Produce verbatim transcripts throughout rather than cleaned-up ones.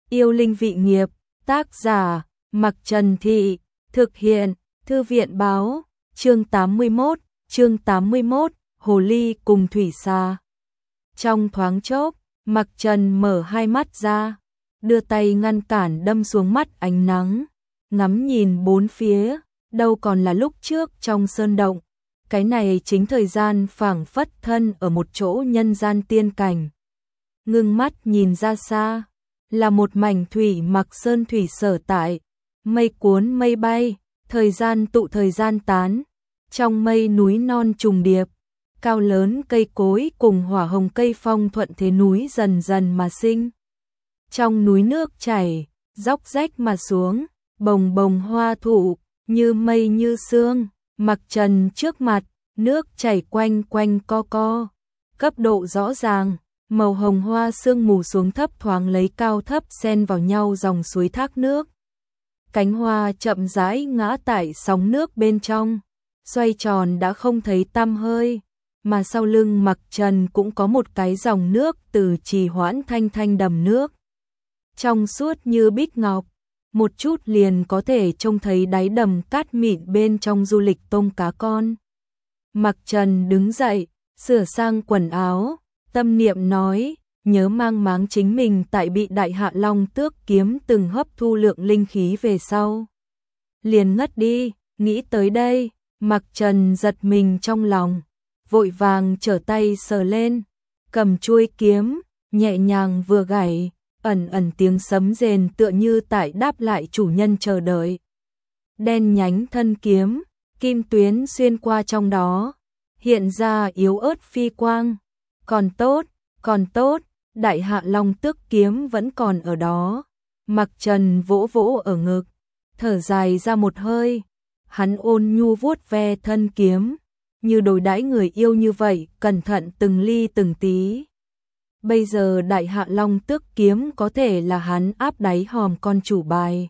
Yêu linh vị nghiệp, tác giả, Mặc Trần Thị, thực hiện, Thư viện báo, chương tám mươi mốt, chương tám mươi mốt, Hồ ly cùng thủy xà. Trong thoáng chốc, Mặc Trần mở hai mắt ra, đưa tay ngăn cản đâm xuống mắt ánh nắng, ngắm nhìn bốn phía, đâu còn là lúc trước trong sơn động. Cái này chính thời gian phảng phất thân ở một chỗ nhân gian tiên cảnh. Ngưng mắt nhìn ra xa, là một mảnh thủy mặc sơn thủy sở tại, mây cuốn mây bay, thời gian tụ thời gian tán, trong mây núi non trùng điệp, cao lớn cây cối cùng hỏa hồng cây phong thuận thế núi dần dần mà sinh. Trong núi nước chảy, róc rách mà xuống, bồng bồng hoa thụ, như mây như sương, Mặc Trần trước mặt, nước chảy quanh quanh co co, cấp độ rõ ràng, màu hồng hoa sương mù xuống thấp thoáng lấy cao thấp xen vào nhau dòng suối thác nước. Cánh hoa chậm rãi ngã tại sóng nước bên trong, xoay tròn đã không thấy tăm hơi, mà sau lưng Mặc Trần cũng có một cái dòng nước từ trì hoãn thanh thanh đầm nước. Trong suốt như bích ngọc, một chút liền có thể trông thấy đáy đầm cát mịn bên trong du lịch tôm cá con. Mặc Trần đứng dậy, sửa sang quần áo, tâm niệm nói, nhớ mang máng chính mình tại bị Đại Hạ Long Tước kiếm từng hấp thu lượng linh khí về sau. Liền ngất đi, nghĩ tới đây, Mặc Trần giật mình trong lòng, vội vàng trở tay sờ lên, cầm chuôi kiếm, nhẹ nhàng vừa gảy, ẩn ẩn tiếng sấm rền tựa như tại đáp lại chủ nhân chờ đợi. Đen nhánh thân kiếm, kim tuyến xuyên qua trong đó, hiện ra yếu ớt phi quang. Còn tốt, còn tốt, Đại Hạ Long Tước kiếm vẫn còn ở đó. Mặc Trần vỗ vỗ ở ngực, thở dài ra một hơi, hắn ôn nhu vuốt ve thân kiếm, như đối đãi người yêu như vậy, cẩn thận từng ly từng tí. Bây giờ Đại Hạ Long Tước kiếm có thể là hắn áp đáy hòm con chủ bài.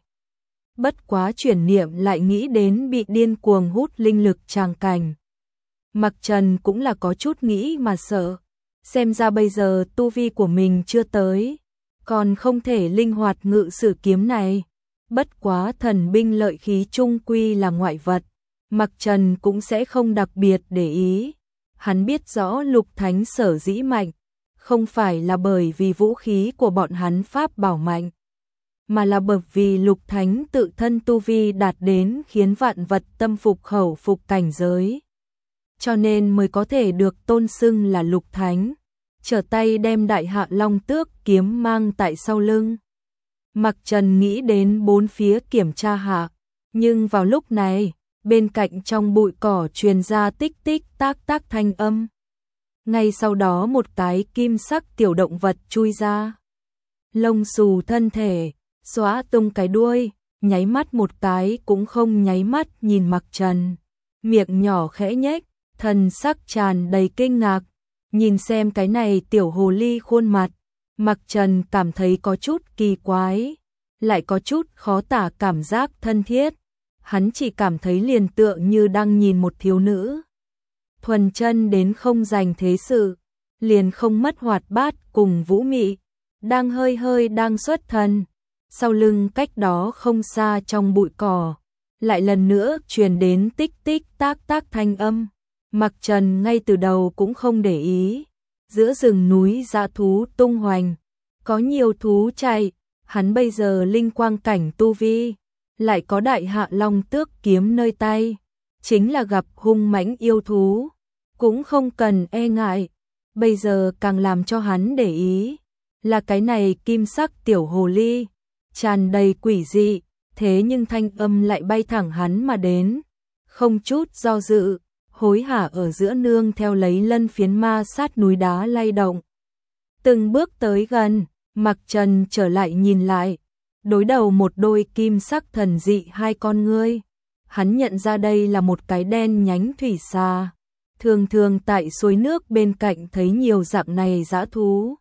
Bất quá chuyển niệm lại nghĩ đến bị điên cuồng hút linh lực tràng cảnh. Mặc Trần cũng là có chút nghĩ mà sợ, xem ra bây giờ tu vi của mình chưa tới, còn không thể linh hoạt ngự sử kiếm này. Bất quá thần binh lợi khí chung quy là ngoại vật, Mặc Trần cũng sẽ không đặc biệt để ý. Hắn biết rõ Lục Thánh sở dĩ mạnh, không phải là bởi vì vũ khí của bọn hắn pháp bảo mạnh, mà là bởi vì Lục Thánh tự thân tu vi đạt đến khiến vạn vật tâm phục khẩu phục cảnh giới, cho nên mới có thể được tôn xưng là Lục Thánh. Trở tay đem Đại Hạ Long Tước kiếm mang tại sau lưng. Mặc Trần nghĩ đến bốn phía kiểm tra hạ, nhưng vào lúc này, bên cạnh trong bụi cỏ truyền ra tích tích tác tác thanh âm. Ngay sau đó một cái kim sắc tiểu động vật chui ra. Lông xù thân thể, xóa tung cái đuôi, nháy mắt một cái cũng không nháy mắt nhìn Mặc Trần. Miệng nhỏ khẽ nhếch, thần sắc tràn đầy kinh ngạc. Nhìn xem cái này tiểu hồ ly khuôn mặt, Mặc Trần cảm thấy có chút kỳ quái, lại có chút khó tả cảm giác thân thiết. Hắn chỉ cảm thấy liền tựa như đang nhìn một thiếu nữ. Thuần chân đến không dành thế sự, liền không mất hoạt bát cùng vũ mị, đang hơi hơi đang xuất thần. Sau lưng cách đó không xa trong bụi cỏ, lại lần nữa truyền đến tích tích tác tác thanh âm. Mặc Trần ngay từ đầu cũng không để ý, giữa rừng núi dã thú tung hoành, có nhiều thú chạy, hắn bây giờ linh quang cảnh tu vi, lại có Đại Hạ Long Tước kiếm nơi tay, chính là gặp hung mãnh yêu thú, cũng không cần e ngại. Bây giờ càng làm cho hắn để ý, là cái này kim sắc tiểu hồ ly, tràn đầy quỷ dị, thế nhưng thanh âm lại bay thẳng hắn mà đến, không chút do dự. Hối hả ở giữa nương theo lấy lân phiến ma sát núi đá lay động. Từng bước tới gần, Mặc Trần trở lại nhìn lại, đối đầu một đôi kim sắc thần dị hai con ngươi. Hắn nhận ra đây là một cái đen nhánh thủy xà. Thường thường tại suối nước bên cạnh thấy nhiều dạng này dã thú.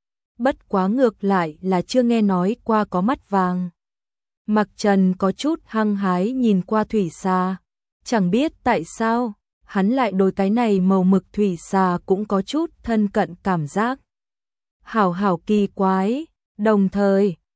Bất quá ngược lại là chưa nghe nói qua có mắt vàng. Mặc Trần có chút hăng hái nhìn qua thủy xà, chẳng biết tại sao hắn lại đối cái này màu mực thủy xà cũng có chút thân cận cảm giác. Hảo hảo kỳ quái, đồng thời,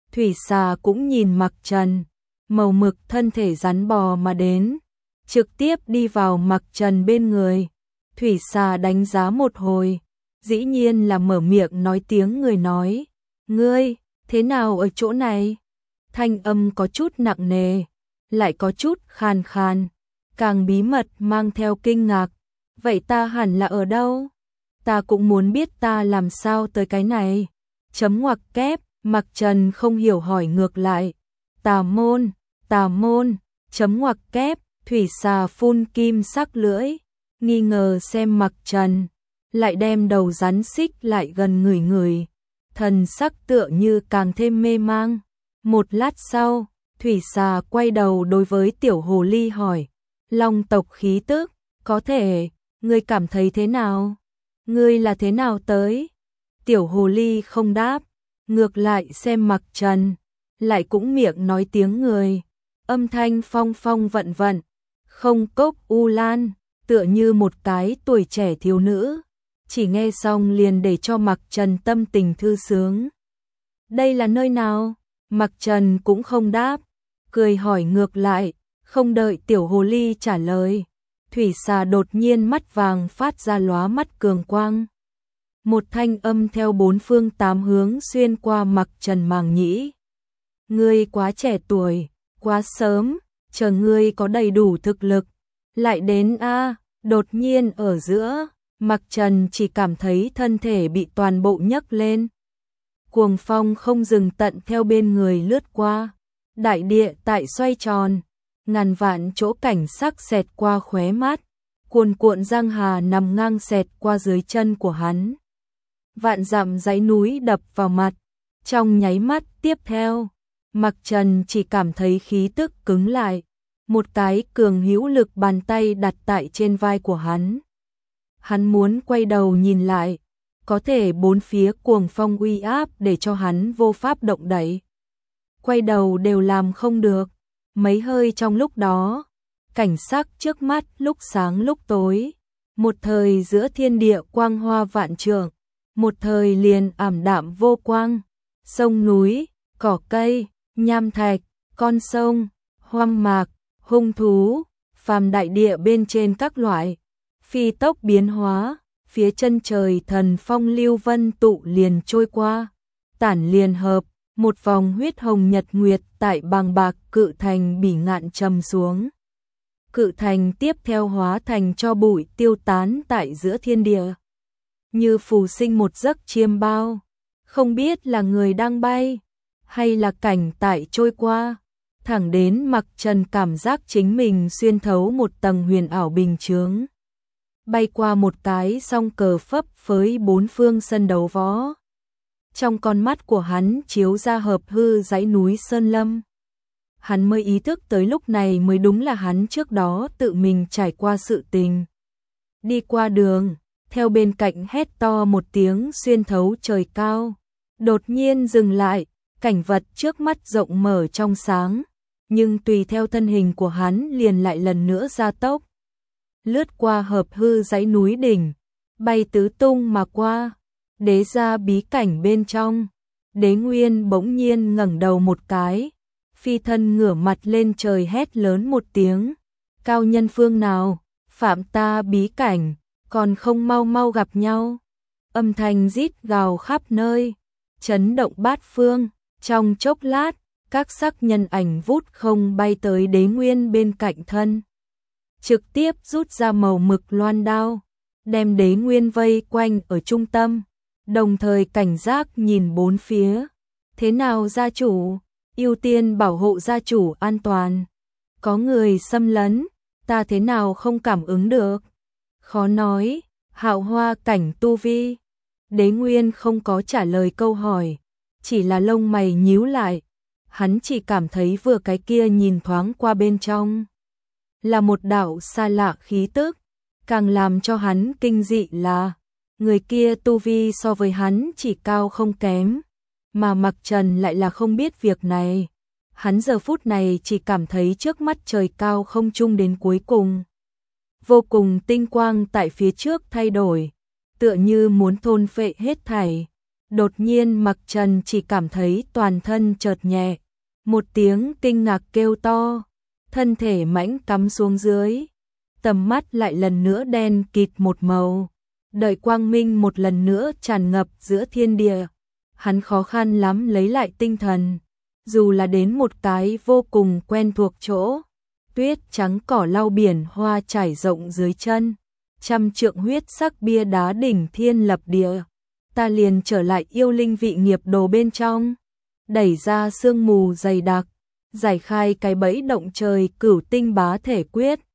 Thủy xà cũng nhìn Mặc Trần, màu mực thân thể rắn bò mà đến, trực tiếp đi vào Mặc Trần bên người. Thủy xà đánh giá một hồi, dĩ nhiên là mở miệng nói tiếng người nói, ngươi, thế nào ở chỗ này? Thanh âm có chút nặng nề, lại có chút khan khan, càng bí mật mang theo kinh ngạc. Vậy ta hẳn là ở đâu? Ta cũng muốn biết ta làm sao tới cái này. Chấm ngoặc kép, Mặc Trần không hiểu hỏi ngược lại. Tà môn, tà môn, chấm ngoặc kép, thủy xà phun kim sắc lưỡi, nghi ngờ xem Mặc Trần, lại đem đầu rắn xích lại gần người người, thần sắc tựa như càng thêm mê mang. Một lát sau, thủy xà quay đầu đối với tiểu hồ ly hỏi, long tộc khí tức, có thể, ngươi cảm thấy thế nào? Ngươi là thế nào tới? Tiểu hồ ly không đáp, ngược lại xem Mặc Trần, lại cũng miệng nói tiếng người, âm thanh phong phong vận vận, không cốc u lan, tựa như một cái tuổi trẻ thiếu nữ, chỉ nghe xong liền để cho Mặc Trần tâm tình thư sướng. Đây là nơi nào? Mặc Trần cũng không đáp, cười hỏi ngược lại, không đợi tiểu hồ ly trả lời. Thủy xà đột nhiên mắt vàng phát ra lóa mắt cường quang. Một thanh âm theo bốn phương tám hướng xuyên qua Mặc Trần màng nhĩ. Ngươi quá trẻ tuổi, quá sớm, chờ ngươi có đầy đủ thực lực, lại đến a. Đột nhiên ở giữa, Mặc Trần chỉ cảm thấy thân thể bị toàn bộ nhấc lên. Cuồng phong không dừng tận theo bên người lướt qua, đại địa tại xoay tròn, ngàn vạn chỗ cảnh sắc xẹt qua khóe mắt, cuồn cuộn giang hà nằm ngang xẹt qua dưới chân của hắn. Vạn dặm dãy núi đập vào mặt, trong nháy mắt tiếp theo, Mặc Trần chỉ cảm thấy khí tức cứng lại, một cái cường hữu lực bàn tay đặt tại trên vai của hắn. Hắn muốn quay đầu nhìn lại, có thể bốn phía cuồng phong uy áp để cho hắn vô pháp động đậy. Quay đầu đều làm không được, mấy hơi trong lúc đó, cảnh sắc trước mắt lúc sáng lúc tối, một thời giữa thiên địa quang hoa vạn trượng, một thời liền ảm đạm vô quang, sông núi, cỏ cây, nham thạch, con sông, hoang mạc, hung thú, phàm đại địa bên trên các loại, phi tốc biến hóa, phía chân trời thần phong lưu vân tụ liền trôi qua, tản liền hợp, một vòng huyết hồng nhật nguyệt tại bàng bạc cự thành bỉ ngạn trầm xuống. Cự thành tiếp theo hóa thành cho bụi tiêu tán tại giữa thiên địa. Như phù sinh một giấc chiêm bao, không biết là người đang bay, hay là cảnh tại trôi qua, thẳng đến Mặc Trần cảm giác chính mình xuyên thấu một tầng huyền ảo bình chướng. Bay qua một cái song cờ phấp với bốn phương sân đấu võ. Trong con mắt của hắn chiếu ra hợp hư dãy núi sơn lâm. Hắn mới ý thức tới lúc này mới đúng là hắn trước đó tự mình trải qua sự tình. Đi qua đường, theo bên cạnh hét to một tiếng xuyên thấu trời cao. Đột nhiên dừng lại, cảnh vật trước mắt rộng mở trong sáng, nhưng tùy theo thân hình của hắn liền lại lần nữa gia tốc. Lướt qua hợp hư dãy núi đỉnh, bay tứ tung mà qua, đế ra bí cảnh bên trong. Đế Nguyên bỗng nhiên ngẩng đầu một cái, phi thân ngửa mặt lên trời hét lớn một tiếng, cao nhân phương nào, phạm ta bí cảnh, còn không mau mau gặp nhau. Âm thanh rít gào khắp nơi, chấn động bát phương, trong chốc lát, các sắc nhân ảnh vút không bay tới Đế Nguyên bên cạnh thân. Trực tiếp rút ra màu mực loan đao, đem Đế Nguyên vây quanh ở trung tâm, đồng thời cảnh giác nhìn bốn phía. Thế nào gia chủ? Ưu tiên bảo hộ gia chủ an toàn. Có người xâm lấn, ta thế nào không cảm ứng được? Khó nói, hạo hoa cảnh tu vi. Đế Nguyên không có trả lời câu hỏi, chỉ là lông mày nhíu lại. Hắn chỉ cảm thấy vừa cái kia nhìn thoáng qua bên trong là một đạo xa lạ khí tức, càng làm cho hắn kinh dị là người kia tu vi so với hắn chỉ cao không kém, mà Mặc Trần lại là không biết việc này. Hắn giờ phút này chỉ cảm thấy trước mắt trời cao không trung đến cuối cùng. Vô cùng tinh quang tại phía trước thay đổi, tựa như muốn thôn phệ hết thảy. Đột nhiên Mặc Trần chỉ cảm thấy toàn thân chợt nhẹ, một tiếng kinh ngạc kêu to, thân thể mãnh cắm xuống dưới, tầm mắt lại lần nữa đen kịt một màu, đợi quang minh một lần nữa tràn ngập giữa thiên địa, hắn khó khăn lắm lấy lại tinh thần, dù là đến một cái vô cùng quen thuộc chỗ, tuyết trắng cỏ lau biển hoa trải rộng dưới chân, trăm trượng huyết sắc bia đá đỉnh thiên lập địa, ta liền trở lại yêu linh vị nghiệp đồ bên trong, đẩy ra sương mù dày đặc, giải khai cái bẫy động trời cửu tinh bá thể quyết,